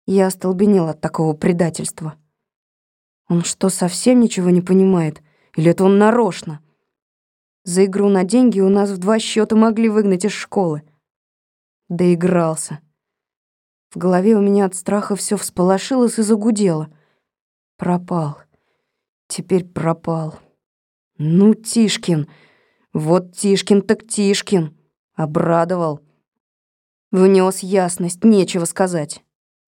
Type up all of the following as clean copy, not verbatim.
Я остолбенела от такого предательства. Он что, совсем ничего не понимает? Или это он нарочно? За игру на деньги у нас в 2 счета могли выгнать из школы. Доигрался. В голове у меня от страха всё всполошилось и загудело. Пропал. Теперь пропал. Ну, Тишкин. Вот Тишкин так Тишкин. Обрадовал. Внес ясность, нечего сказать.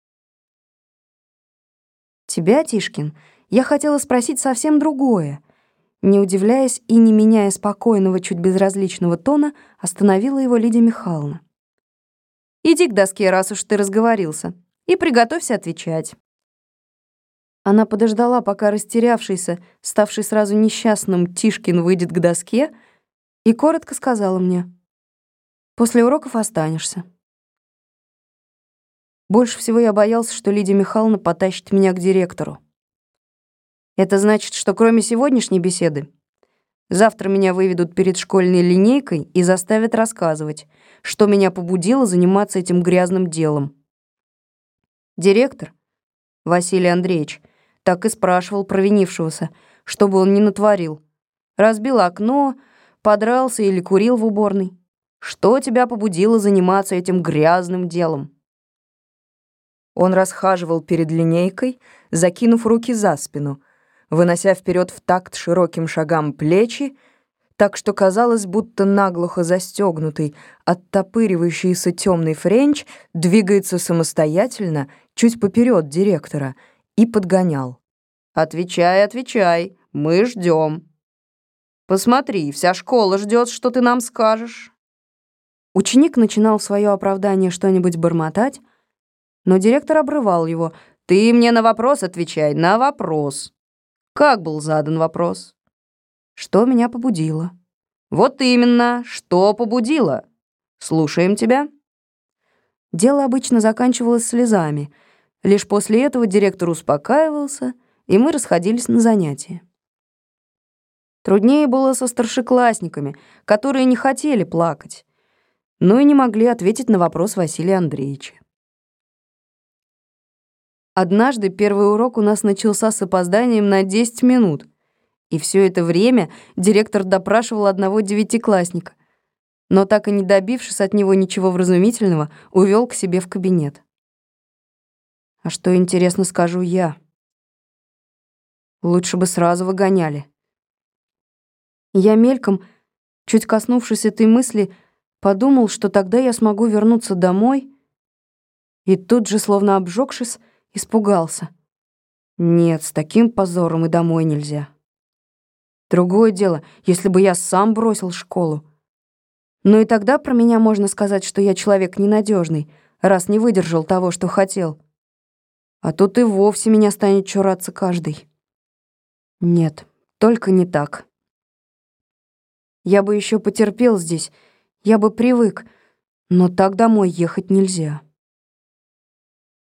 Тебя, Тишкин, я хотела спросить совсем другое. Не удивляясь и не меняя спокойного, чуть безразличного тона, остановила его Лидия Михайловна. Иди к доске, раз уж ты разговорился, и приготовься отвечать. Она подождала, пока растерявшийся, ставший сразу несчастным Тишкин выйдет к доске, и коротко сказала мне: «После уроков останешься». Больше всего я боялся, что Лидия Михайловна потащит меня к директору. Это значит, что кроме сегодняшней беседы, завтра меня выведут перед школьной линейкой и заставят рассказывать, что меня побудило заниматься этим грязным делом. Директор, Василий Андреевич, так и спрашивал провинившегося, чтобы он не натворил. Разбил окно, подрался или курил в уборной. Что тебя побудило заниматься этим грязным делом? Он расхаживал перед линейкой, закинув руки за спину, вынося вперед в такт широким шагам плечи, так что казалось, будто наглухо застегнутый, оттопыривающийся темный френч двигается самостоятельно, чуть поперед директора, и подгонял. «Отвечай, отвечай, мы ждем. Посмотри, вся школа ждет, что ты нам скажешь». Ученик начинал в свое оправдание что-нибудь бормотать, но директор обрывал его. «Ты мне на вопрос отвечай, на вопрос». Как был задан вопрос? Что меня побудило? Вот именно, что побудило? Слушаем тебя. Дело обычно заканчивалось слезами. Лишь после этого директор успокаивался, и мы расходились на занятия. Труднее было со старшеклассниками, которые не хотели плакать, но и не могли ответить на вопрос Василия Андреевича. Однажды первый урок у нас начался с опозданием на 10 минут, и все это время директор допрашивал одного девятиклассника, но так и не добившись от него ничего вразумительного, увел к себе в кабинет. А что, интересно, скажу я? Лучше бы сразу выгоняли. Я мельком, чуть коснувшись этой мысли, подумал, что тогда я смогу вернуться домой, и тут же, словно обжёгшись, испугался. Нет, с таким позором и домой нельзя. Другое дело, если бы я сам бросил школу. Но и тогда про меня можно сказать, что я человек ненадежный, раз не выдержал того, что хотел. А тут и вовсе меня станет чураться каждый. Нет, только не так. Я бы еще потерпел здесь, я бы привык, но так домой ехать нельзя.